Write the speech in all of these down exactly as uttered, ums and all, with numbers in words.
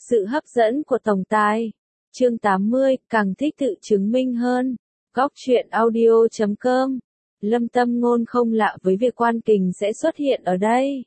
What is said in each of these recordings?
Sự hấp dẫn của tổng tài. Chương tám mươi, càng thích tự chứng minh hơn. Góc truyện audio chấm com. Lâm Tâm Ngôn không lạ với việc Quan Kình sẽ xuất hiện ở đây.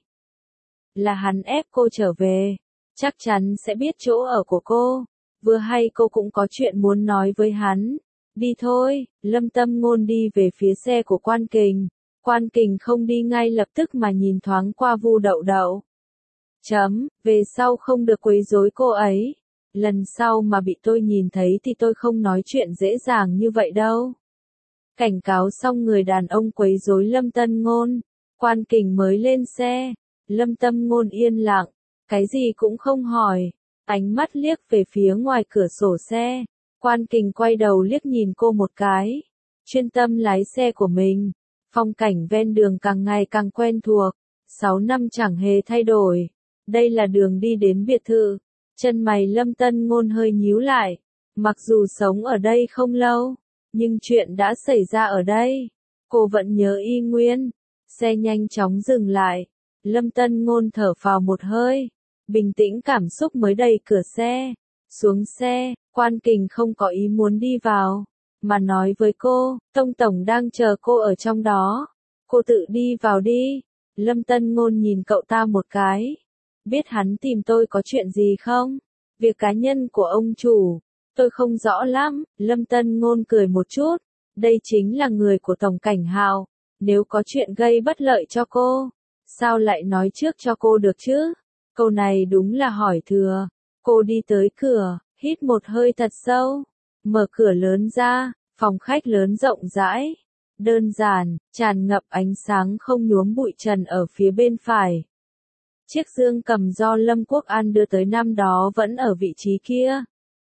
Là hắn ép cô trở về. Chắc chắn sẽ biết chỗ ở của cô. Vừa hay cô cũng có chuyện muốn nói với hắn. Đi thôi, Lâm Tâm Ngôn đi về phía xe của Quan Kình. Quan Kình không đi ngay lập tức mà nhìn thoáng qua Vu Đậu Đậu. Chấm, về sau không được quấy rối cô ấy. Lần sau mà bị tôi nhìn thấy thì tôi không nói chuyện dễ dàng như vậy đâu. Cảnh cáo xong người đàn ông quấy rối Lâm Tân Ngôn. Quan Kình mới lên xe. Lâm Tâm Ngôn yên lặng. Cái gì cũng không hỏi. Ánh mắt liếc về phía ngoài cửa sổ xe. Quan Kình quay đầu liếc nhìn cô một cái. Chuyên tâm lái xe của mình. Phong cảnh ven đường càng ngày càng quen thuộc. Sáu năm chẳng hề thay đổi. Đây là đường đi đến biệt thự. Chân mày Lâm Tân Ngôn hơi nhíu lại. Mặc dù sống ở đây không lâu, nhưng chuyện đã xảy ra ở đây, cô vẫn nhớ y nguyên. Xe nhanh chóng dừng lại. Lâm Tân Ngôn thở phào một hơi. Bình tĩnh cảm xúc mới đẩy cửa xe. Xuống xe, Quan Kình không có ý muốn đi vào, mà nói với cô, Tông Tổng đang chờ cô ở trong đó. Cô tự đi vào đi. Lâm Tân Ngôn nhìn cậu ta một cái. Biết hắn tìm tôi có chuyện gì không? Việc cá nhân của ông chủ. Tôi không rõ lắm. Lâm Tân Ngôn cười một chút. Đây chính là người của Tổng Cảnh Hạo. Nếu có chuyện gây bất lợi cho cô, sao lại nói trước cho cô được chứ? Câu này đúng là hỏi thừa. Cô đi tới cửa, hít một hơi thật sâu. Mở cửa lớn ra, phòng khách lớn rộng rãi. Đơn giản, tràn ngập ánh sáng không nhuốm bụi trần ở phía bên phải. Chiếc dương cầm do Lâm Quốc An đưa tới năm đó vẫn ở vị trí kia.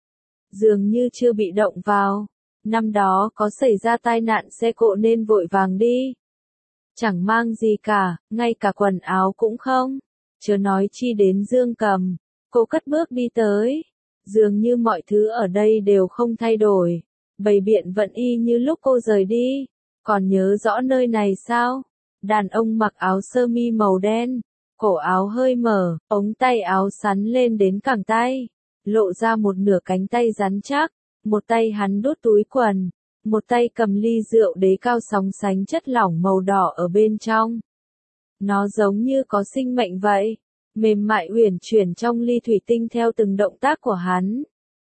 Dường như chưa bị động vào. Năm đó có xảy ra tai nạn xe cộ nên vội vàng đi. Chẳng mang gì cả, ngay cả quần áo cũng không. Chớ nói chi đến dương cầm. Cô cất bước đi tới. Dường như mọi thứ ở đây đều không thay đổi. Bày biện vẫn y như lúc cô rời đi. Còn nhớ rõ nơi này sao? Đàn ông mặc áo sơ mi màu đen. Cổ áo hơi mở, ống tay áo sắn lên đến cẳng tay. Lộ ra một nửa cánh tay rắn chắc. Một tay hắn đút túi quần. Một tay cầm ly rượu đế cao sóng sánh chất lỏng màu đỏ ở bên trong. Nó giống như có sinh mệnh vậy. Mềm mại uyển chuyển trong ly thủy tinh theo từng động tác của hắn.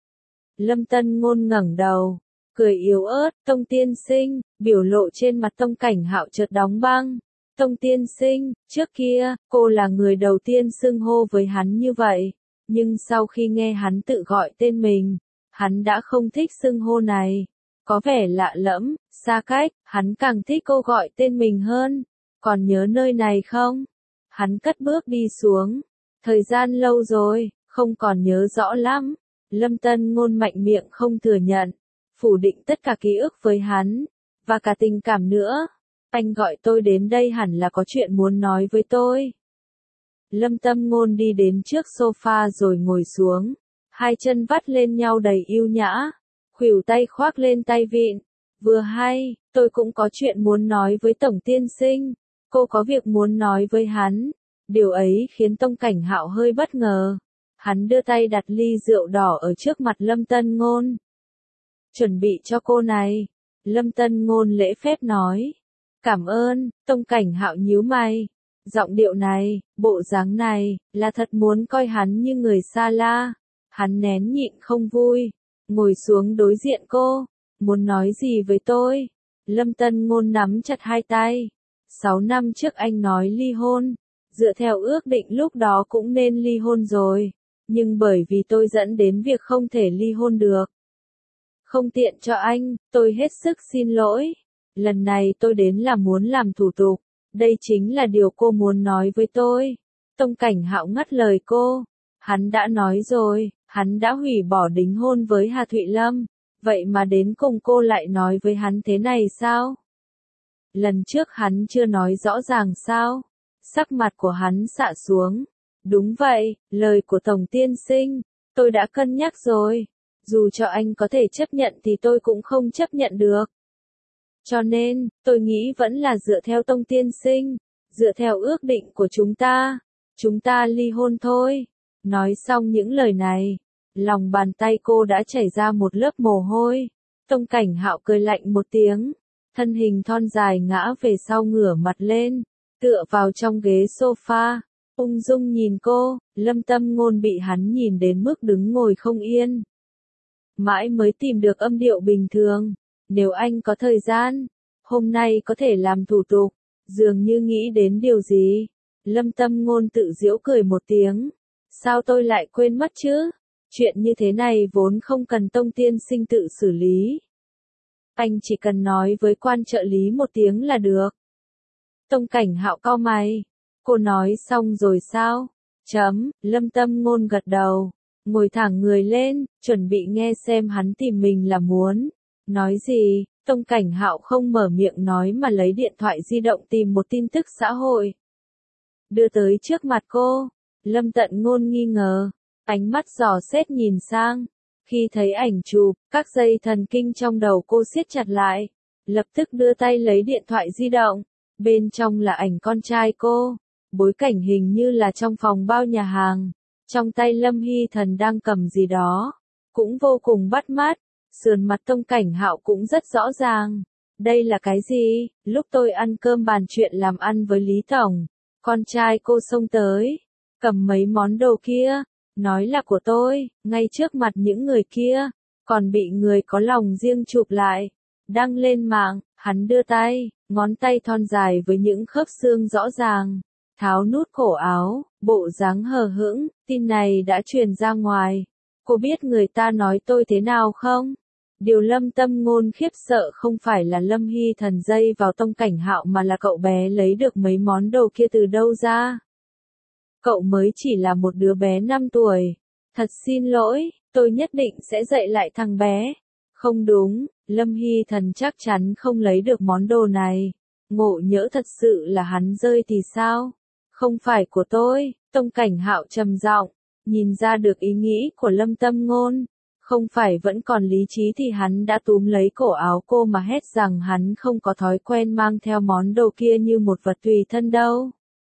Lâm Tân Ngôn ngẩng đầu. Cười yếu ớt, Tông tiên sinh. Biểu lộ trên mặt Tông Cảnh Hạo chợt đóng băng. Tông tiên sinh, trước kia, cô là người đầu tiên xưng hô với hắn như vậy. Nhưng sau khi nghe hắn tự gọi tên mình, hắn đã không thích xưng hô này. Có vẻ lạ lẫm, xa cách, hắn càng thích cô gọi tên mình hơn. Còn nhớ nơi này không? Hắn cất bước đi xuống. Thời gian lâu rồi, không còn nhớ rõ lắm. Lâm Tân Ngôn mạnh miệng không thừa nhận. Phủ định tất cả ký ức với hắn. Và cả tình cảm nữa. Anh gọi tôi đến đây hẳn là có chuyện muốn nói với tôi. Lâm Tâm Ngôn đi đến trước sofa rồi ngồi xuống. Hai chân vắt lên nhau đầy yêu nhã. Khuỷu tay khoác lên tay vịn. Vừa hay, tôi cũng có chuyện muốn nói với Tổng tiên sinh. Cô có việc muốn nói với hắn. Điều ấy khiến Tông Cảnh Hạo hơi bất ngờ. Hắn đưa tay đặt ly rượu đỏ ở trước mặt Lâm Tân Ngôn. Chuẩn bị cho cô này. Lâm Tân Ngôn lễ phép nói. Cảm ơn. Tông Cảnh Hạo nhíu mày. Giọng điệu này, bộ dáng này, là thật muốn coi hắn như người xa la. Hắn nén nhịn không vui. Ngồi xuống đối diện cô. Muốn nói gì với tôi? Lâm Tân Ngôn nắm chặt hai tay. Sáu năm trước anh nói ly hôn. Dựa theo ước định lúc đó cũng nên ly hôn rồi. Nhưng bởi vì tôi dẫn đến việc không thể ly hôn được. Không tiện cho anh, tôi hết sức xin lỗi. Lần này tôi đến là muốn làm thủ tục. Đây chính là điều cô muốn nói với tôi. Tông Cảnh Hạo ngắt lời cô. Hắn đã nói rồi, hắn đã hủy bỏ đính hôn với Hà Thụy Lâm. Vậy mà đến cùng cô lại nói với hắn thế này sao? Lần trước hắn chưa nói rõ ràng sao? Sắc mặt của hắn xạ xuống. Đúng vậy, lời của Tổng tiên sinh, tôi đã cân nhắc rồi. Dù cho anh có thể chấp nhận thì tôi cũng không chấp nhận được. Cho nên, tôi nghĩ vẫn là dựa theo Tông tiên sinh, dựa theo ước định của chúng ta, chúng ta ly hôn thôi. Nói xong những lời này, Lòng bàn tay cô đã chảy ra một lớp mồ hôi. Tông Cảnh Hạo cười lạnh một tiếng, thân hình thon dài ngã về sau ngửa mặt lên, tựa vào trong ghế sofa, ung dung nhìn cô. Lâm Tâm Ngôn bị hắn nhìn đến mức đứng ngồi không yên. Mãi mới tìm được âm điệu bình thường. Nếu anh có thời gian, hôm nay có thể làm thủ tục. Dường như nghĩ đến điều gì. Lâm Tâm Ngôn tự giễu cười một tiếng. Sao tôi lại quên mất chứ? Chuyện như thế này vốn không cần Tông tiên sinh tự xử lý. Anh chỉ cần nói với quan trợ lý một tiếng là được. Tông Cảnh Hạo cau mày. Cô nói xong rồi sao? Chấm, Lâm Tâm Ngôn gật đầu. Ngồi thẳng người lên, chuẩn bị nghe xem hắn tìm mình là muốn. Nói gì? Tông Cảnh Hạo không mở miệng nói mà lấy điện thoại di động tìm một tin tức xã hội. Đưa tới trước mặt cô. Lâm Tận Ngôn nghi ngờ. Ánh mắt dò xét nhìn sang. Khi thấy ảnh chụp, các dây thần kinh trong đầu cô siết chặt lại. Lập tức đưa tay lấy điện thoại di động. Bên trong là ảnh con trai cô. Bối cảnh hình như là trong phòng bao nhà hàng. Trong tay Lâm Hy Thần đang cầm gì đó. Cũng vô cùng bắt mắt. Sườn mặt Tông Cảnh Hạo cũng rất rõ ràng. Đây là cái gì? Lúc tôi ăn cơm bàn chuyện làm ăn với Lý Tổng. Con trai cô xông tới. Cầm mấy món đồ kia. Nói là của tôi. Ngay trước mặt những người kia. Còn bị người có lòng riêng chụp lại. Đăng lên mạng. Hắn đưa tay. Ngón tay thon dài với những khớp xương rõ ràng. Tháo nút cổ áo. Bộ dáng hờ hững. Tin này đã truyền ra ngoài. Cô biết người ta nói tôi thế nào không? Điều Lâm Tâm Ngôn khiếp sợ không phải là Lâm Hy Thần dây vào Tông Cảnh Hạo mà là cậu bé lấy được mấy món đồ kia từ đâu ra. Cậu mới chỉ là một đứa bé năm tuổi. Thật xin lỗi, tôi nhất định sẽ dạy lại thằng bé. Không đúng, Lâm Hy Thần chắc chắn không lấy được món đồ này. Ngộ nhỡ thật sự là hắn rơi thì sao? Không phải của tôi. Tông Cảnh Hạo trầm giọng, nhìn ra được ý nghĩ của Lâm Tâm Ngôn. Không phải vẫn còn lý trí thì hắn đã túm lấy cổ áo cô mà hét rằng hắn không có thói quen mang theo món đồ kia như một vật tùy thân đâu.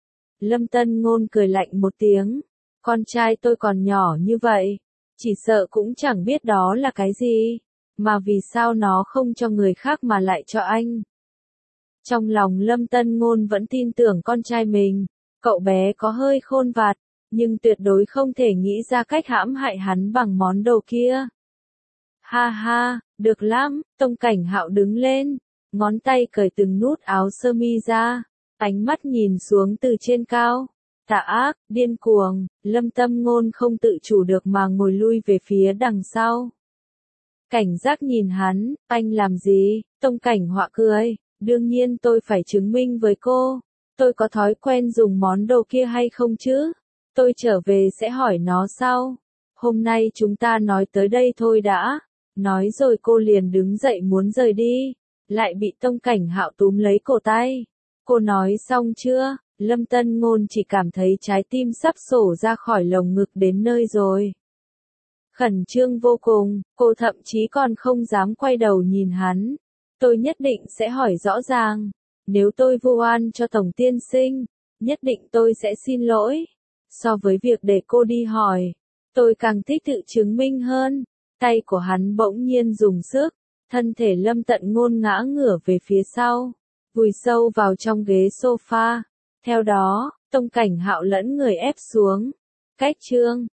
Lâm Tân Ngôn cười lạnh một tiếng. Con trai tôi còn nhỏ như vậy. Chỉ sợ cũng chẳng biết đó là cái gì. Mà vì sao nó không cho người khác mà lại cho anh. Trong lòng Lâm Tân Ngôn vẫn tin tưởng con trai mình. Cậu bé có hơi khôn vặt. Nhưng tuyệt đối không thể nghĩ ra cách hãm hại hắn bằng món đồ kia. Ha ha, được lắm. Tông Cảnh Hạo đứng lên. Ngón tay cởi từng nút áo sơ mi ra. Ánh mắt nhìn xuống từ trên cao. Tà ác, điên cuồng. Lâm Tâm Ngôn không tự chủ được mà ngồi lui về phía đằng sau. Cảnh giác nhìn hắn. Anh làm gì? Tông Cảnh Họa cười. Đương nhiên tôi phải chứng minh với cô. Tôi có thói quen dùng món đồ kia hay không chứ? Tôi trở về sẽ hỏi nó sau. Hôm nay chúng ta nói tới đây thôi đã. Nói rồi cô liền đứng dậy muốn rời đi. Lại bị Tông Cảnh Hạo túm lấy cổ tay. Cô nói xong chưa? Lâm Tân Ngôn chỉ cảm thấy trái tim sắp sổ ra khỏi lồng ngực đến nơi rồi. Khẩn trương vô cùng, cô thậm chí còn không dám quay đầu nhìn hắn. Tôi nhất định sẽ hỏi rõ ràng. Nếu tôi vu oan cho Tổng tiên sinh, nhất định tôi sẽ xin lỗi. So với việc để cô đi hỏi, tôi càng thích tự chứng minh hơn. Tay của hắn bỗng nhiên dùng sức, thân thể Lâm Tận Ngôn ngã ngửa về phía sau, vùi sâu vào trong ghế sofa. Theo đó, Tông Cảnh Hạo lẫn người ép xuống. Cách chương